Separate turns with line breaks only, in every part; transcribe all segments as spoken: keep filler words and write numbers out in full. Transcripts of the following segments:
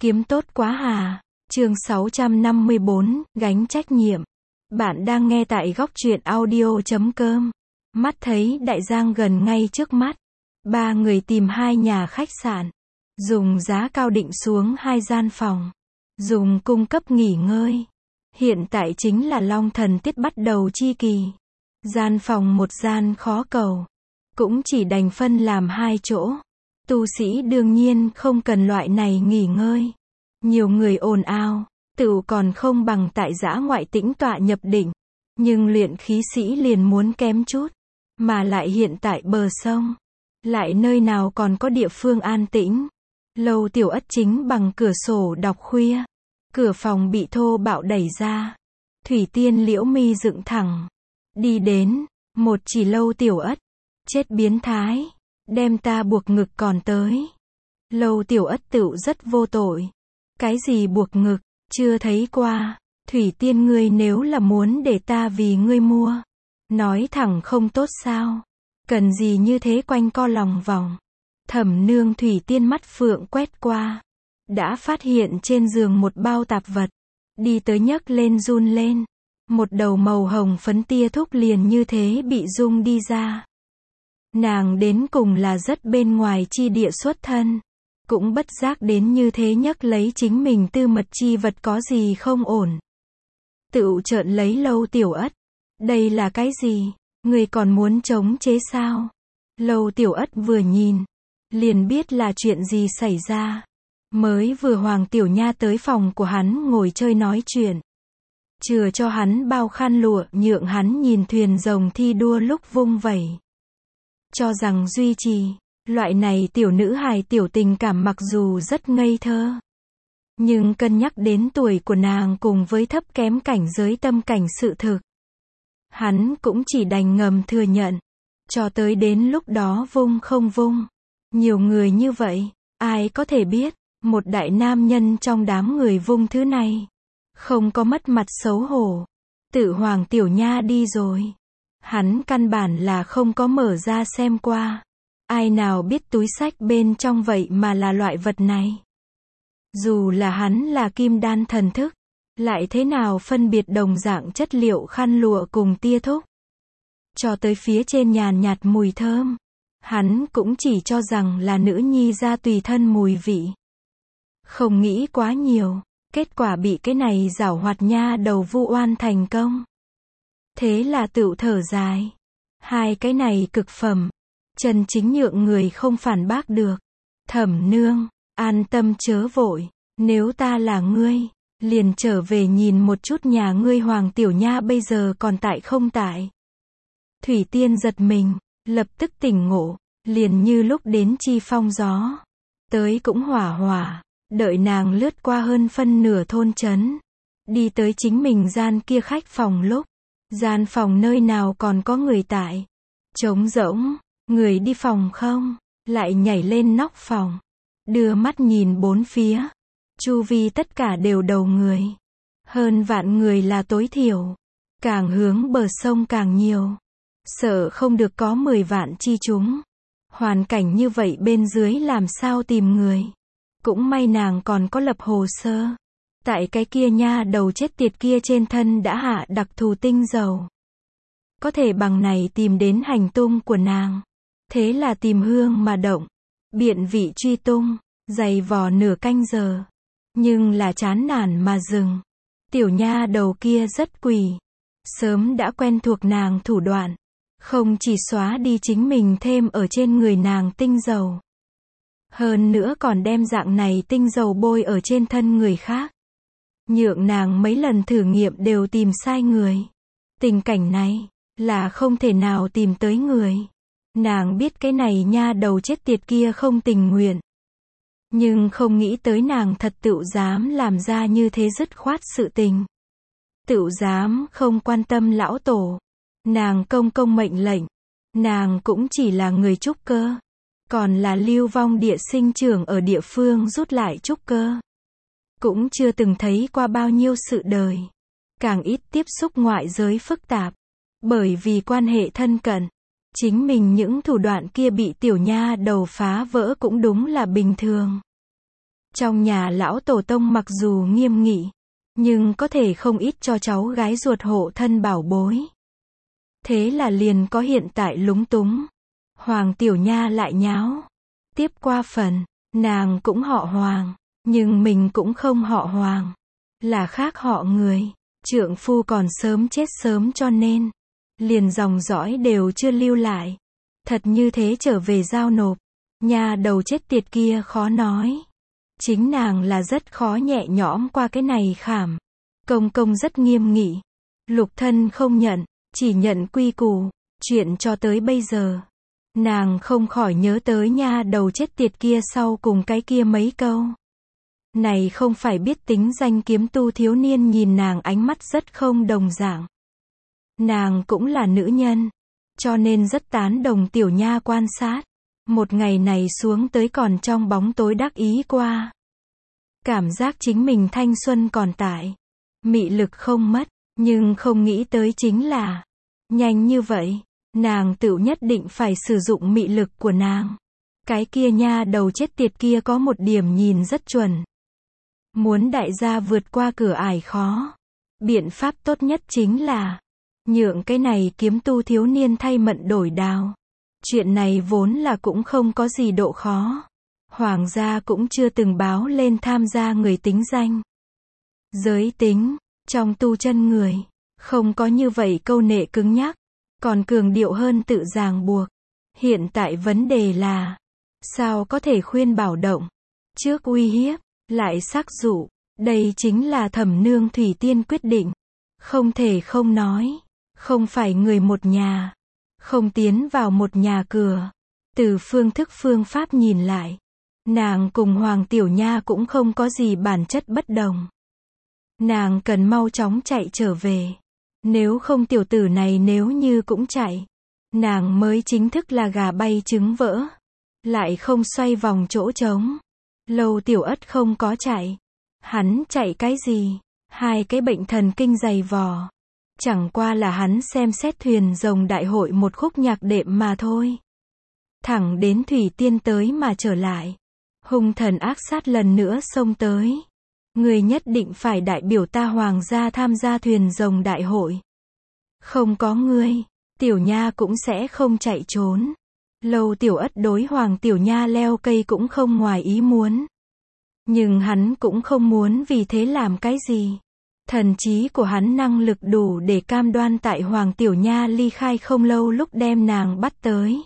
Kiếm tốt quá hà. Chương sáu trăm năm mươi bốn, gánh trách nhiệm. Bạn đang nghe tại góc truyện audio chấm com. Mắt thấy đại giang gần ngay trước mắt. Ba người tìm hai nhà khách sạn. Dùng giá cao định xuống hai gian phòng. Dùng cung cấp nghỉ ngơi. Hiện tại chính là long thần tiết bắt đầu chi kỳ. Gian phòng một gian khó cầu. Cũng chỉ đành phân làm hai chỗ. Tu sĩ đương nhiên không cần loại này nghỉ ngơi. Nhiều người ồn ào, tựu còn không bằng tại dã ngoại tĩnh tọa nhập định. Nhưng luyện khí sĩ liền muốn kém chút. Mà lại hiện tại bờ sông. Lại nơi nào còn có địa phương an tĩnh. Lâu Tiểu Ất chính bằng cửa sổ đọc khuya. Cửa phòng bị thô bạo đẩy ra. Thủy Tiên liễu mi dựng thẳng. Đi đến, một chỉ Lâu Tiểu Ất. Chết biến thái. Đem ta buộc ngực còn tới. Lâu Tiểu Ất tựu rất vô tội. Cái gì buộc ngực, chưa thấy qua. Thủy Tiên ngươi nếu là muốn để ta vì ngươi mua. Nói thẳng không tốt sao. Cần gì như thế quanh co lòng vòng. Thẩm nương Thủy Tiên mắt phượng quét qua. Đã phát hiện trên giường một bao tạp vật. Đi tới nhấc lên run lên. Một đầu màu hồng phấn tia thúc liền như thế bị rung đi ra. Nàng đến cùng là rất bên ngoài chi địa xuất thân. Cũng bất giác đến như thế nhấc lấy chính mình tư mật chi vật có gì không ổn. Tựu trợn lấy Lâu Tiểu Ất. Đây là cái gì? Người còn muốn chống chế sao? Lâu Tiểu Ất vừa nhìn. Liền biết là chuyện gì xảy ra. Mới vừa Hoàng Tiểu Nha tới phòng của hắn ngồi chơi nói chuyện. Chừa cho hắn bao khăn lụa nhượng hắn nhìn thuyền rồng thi đua lúc vung vẩy. Cho rằng duy trì. Loại này tiểu nữ hài tiểu tình cảm mặc dù rất ngây thơ. Nhưng cân nhắc đến tuổi của nàng cùng với thấp kém cảnh giới tâm cảnh sự thực. Hắn cũng chỉ đành ngầm thừa nhận. Cho tới đến lúc đó vung không vung. Nhiều người như vậy, ai có thể biết, một đại nam nhân trong đám người vung thứ này. Không có mất mặt xấu hổ. Tự Hoàng Tiểu Nha đi rồi. Hắn căn bản là không có mở ra xem qua. Ai nào biết túi xách bên trong vậy mà là loại vật này. Dù là hắn là kim đan thần thức. Lại thế nào phân biệt đồng dạng chất liệu khăn lụa cùng tia thúc. Cho tới phía trên nhàn nhạt mùi thơm. Hắn cũng chỉ cho rằng là nữ nhi ra tùy thân mùi vị. Không nghĩ quá nhiều. Kết quả bị cái này giảo hoạt nha đầu vu oan thành công. Thế là tựu thở dài. Hai cái này cực phẩm. Chân chính nhượng người không phản bác được. Thẩm nương, an tâm chớ vội. Nếu ta là ngươi, liền trở về nhìn một chút nhà ngươi Hoàng Tiểu Nha bây giờ còn tại không tại. Thủy Tiên giật mình, lập tức tỉnh ngộ. Liền như lúc đến chi phong gió. Tới cũng hỏa hỏa. Đợi nàng lướt qua hơn phân nửa thôn trấn. Đi tới chính mình gian kia khách phòng lúc. Gian phòng nơi nào còn có người tại. Trống rỗng. Người đi phòng không? Lại nhảy lên nóc phòng. Đưa mắt nhìn bốn phía. Chu vi tất cả đều đầu người. Hơn vạn người là tối thiểu. Càng hướng bờ sông càng nhiều. Sợ không được có mười vạn chi chúng. Hoàn cảnh như vậy bên dưới làm sao tìm người. Cũng may nàng còn có lập hồ sơ. Tại cái kia nha đầu chết tiệt kia trên thân đã hạ đặc thù tinh dầu. Có thể bằng này tìm đến hành tung của nàng. Thế là tìm hương mà động. Biện vị truy tung. Dày vò nửa canh giờ. Nhưng là chán nản mà dừng. Tiểu nha đầu kia rất quỷ. Sớm đã quen thuộc nàng thủ đoạn. Không chỉ xóa đi chính mình thêm ở trên người nàng tinh dầu. Hơn nữa còn đem dạng này tinh dầu bôi ở trên thân người khác. Nhượng nàng mấy lần thử nghiệm đều tìm sai người. Tình cảnh này, là không thể nào tìm tới người. Nàng biết cái này nha đầu chết tiệt kia không tình nguyện. Nhưng không nghĩ tới nàng thật tựu dám làm ra như thế dứt khoát sự tình. Tựu dám không quan tâm lão tổ. Nàng công công mệnh lệnh. Nàng cũng chỉ là người trúc cơ. Còn là lưu vong địa sinh trưởng ở địa phương rút lại trúc cơ. Cũng chưa từng thấy qua bao nhiêu sự đời. Càng ít tiếp xúc ngoại giới phức tạp. Bởi vì quan hệ thân cận. Chính mình những thủ đoạn kia bị tiểu nha đầu phá vỡ cũng đúng là bình thường. Trong nhà lão tổ tông mặc dù nghiêm nghị, nhưng có thể không ít cho cháu gái ruột hộ thân bảo bối. Thế là liền có hiện tại lúng túng. Hoàng Tiểu Nha lại nháo. Tiếp qua phần, nàng cũng họ Hoàng, nhưng mình cũng không họ Hoàng. Là khác họ người. Trượng phu còn sớm chết sớm cho nên, liền dòng dõi đều chưa lưu lại. Thật như thế trở về giao nộp. Nha đầu chết tiệt kia khó nói. Chính nàng là rất khó nhẹ nhõm qua cái này khảm. Công công rất nghiêm nghị. Lục thân không nhận, chỉ nhận quy củ. Chuyện cho tới bây giờ, nàng không khỏi nhớ tới nha đầu chết tiệt kia sau cùng cái kia mấy câu. Này không phải biết tính danh kiếm tu thiếu niên nhìn nàng ánh mắt rất không đồng dạng. Nàng cũng là nữ nhân, cho nên rất tán đồng Tiểu Nha quan sát. Một ngày này xuống tới còn trong bóng tối đắc ý qua. Cảm giác chính mình thanh xuân còn tại. Mị lực không mất, nhưng không nghĩ tới chính là, nhanh như vậy, nàng tự nhất định phải sử dụng mị lực của nàng. Cái kia nha đầu chết tiệt kia có một điểm nhìn rất chuẩn. Muốn đại gia vượt qua cửa ải khó. Biện pháp tốt nhất chính là nhượng cái này kiếm tu thiếu niên thay mận đổi đào. Chuyện này vốn là cũng không có gì độ khó. Hoàng gia cũng chưa từng báo lên tham gia người tính danh. Giới tính, trong tu chân người, không có như vậy câu nệ cứng nhắc, còn cường điệu hơn tự ràng buộc. Hiện tại vấn đề là, sao có thể khuyên bảo động, trước uy hiếp, lại sắc dụ, đây chính là Thẩm Nương Thủy Tiên quyết định. Không thể không nói, không phải người một nhà, không tiến vào một nhà cửa. Từ phương thức phương pháp nhìn lại, nàng cùng Hoàng Tiểu Nha cũng không có gì bản chất bất đồng. Nàng cần mau chóng chạy trở về. Nếu không tiểu tử này nếu như cũng chạy, nàng mới chính thức là gà bay trứng vỡ. Lại không xoay vòng chỗ trống. Lâu Tiểu Ất không có chạy. Hắn chạy cái gì? Hai cái bệnh thần kinh dày vò. Chẳng qua là hắn xem xét thuyền rồng đại hội một khúc nhạc đệm mà thôi. Thẳng đến Thủy Tiên tới mà trở lại. Hung thần ác sát lần nữa xông tới. Người nhất định phải đại biểu ta Hoàng gia tham gia thuyền rồng đại hội. Không có ngươi, Tiểu Nha cũng sẽ không chạy trốn. Lâu Tiểu Ất đối Hoàng Tiểu Nha leo cây cũng không ngoài ý muốn. Nhưng hắn cũng không muốn vì thế làm cái gì. Thần trí của hắn năng lực đủ để cam đoan tại Hoàng Tiểu Nha ly khai không lâu lúc đem nàng bắt tới.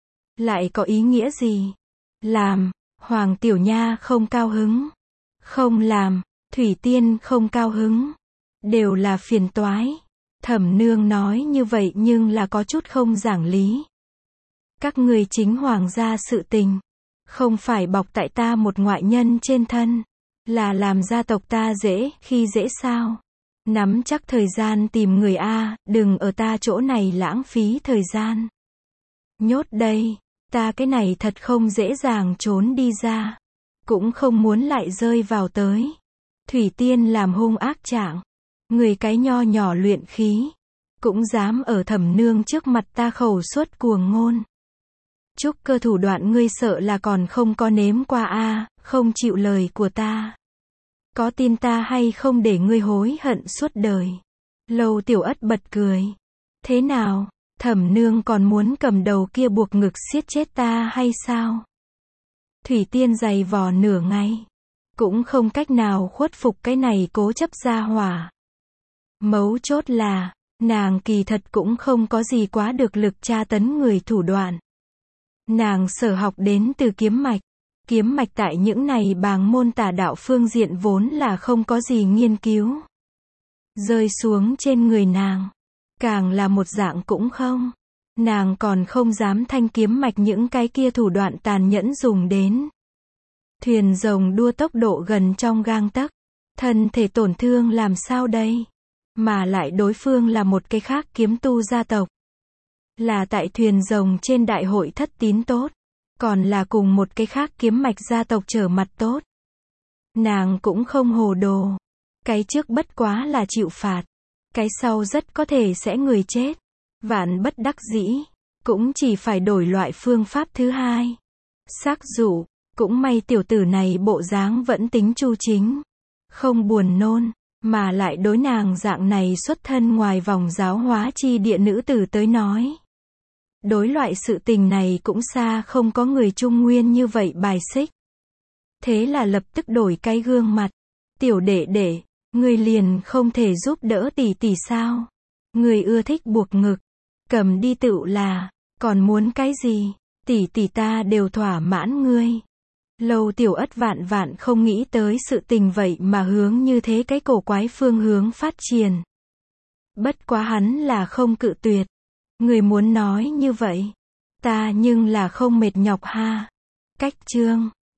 Lại có ý nghĩa gì? Làm, Hoàng Tiểu Nha không cao hứng. Không làm, Thủy Tiên không cao hứng. Đều là phiền toái. Thẩm Nương nói như vậy nhưng là có chút không giảng lý. Các ngươi chính Hoàng gia sự tình, không phải bọc tại ta một ngoại nhân trên thân, là làm gia tộc ta dễ khi dễ sao? Nắm chắc thời gian tìm người a, đừng ở ta chỗ này lãng phí thời gian. Nhốt đây, ta cái này thật không dễ dàng trốn đi ra, cũng không muốn lại rơi vào tới. Thủy Tiên làm hung ác trạng, người cái nho nhỏ luyện khí, cũng dám ở Thẩm Nương trước mặt ta khẩu suất cuồng ngôn. Trúc cơ thủ đoạn ngươi sợ là còn không có nếm qua a, không chịu lời của ta. Có tin ta hay không để ngươi hối hận suốt đời. Lâu Tiểu Ất bật cười. Thế nào, Thẩm Nương còn muốn cầm đầu kia buộc ngực siết chết ta hay sao? Thủy Tiên giày vò nửa ngày, cũng không cách nào khuất phục cái này cố chấp gia hỏa. Mấu chốt là, nàng kỳ thật cũng không có gì quá được lực tra tấn người thủ đoạn. Nàng sở học đến từ kiếm mạch. Kiếm mạch tại những này bàng môn tà đạo phương diện vốn là không có gì nghiên cứu. Rơi xuống trên người nàng, càng là một dạng cũng không. Nàng còn không dám thanh kiếm mạch những cái kia thủ đoạn tàn nhẫn dùng đến. Thuyền rồng đua tốc độ gần trong gang tấc, thân thể tổn thương làm sao đây? Mà lại đối phương là một cái khác kiếm tu gia tộc. Là tại thuyền rồng trên đại hội thất tín tốt, còn là cùng một cái khác kiếm mạch gia tộc trở mặt tốt. Nàng cũng không hồ đồ. Cái trước bất quá là chịu phạt, cái sau rất có thể sẽ người chết. Vạn bất đắc dĩ, cũng chỉ phải đổi loại phương pháp thứ hai. Sắc dụ, Cũng may tiểu tử này bộ dáng vẫn tính chu chính. Không buồn nôn, mà lại đối nàng dạng này xuất thân ngoài vòng giáo hóa chi địa nữ tử tới nói. Đối loại sự tình này cũng xa không có người Trung Nguyên như vậy bài xích. Thế là lập tức đổi cái gương mặt. Tiểu đệ đệ, người liền không thể giúp đỡ tỷ tỷ sao? Người ưa thích buộc ngực. Cầm đi tựu là, còn muốn cái gì? Tỷ tỷ ta đều thỏa mãn ngươi. Lâu Tiểu Ất vạn vạn không nghĩ tới sự tình vậy mà hướng như thế cái cổ quái phương hướng phát triển. Bất quá hắn là không cự tuyệt. Người muốn nói như vậy, ta nhưng là không mệt nhọc ha. Cách chương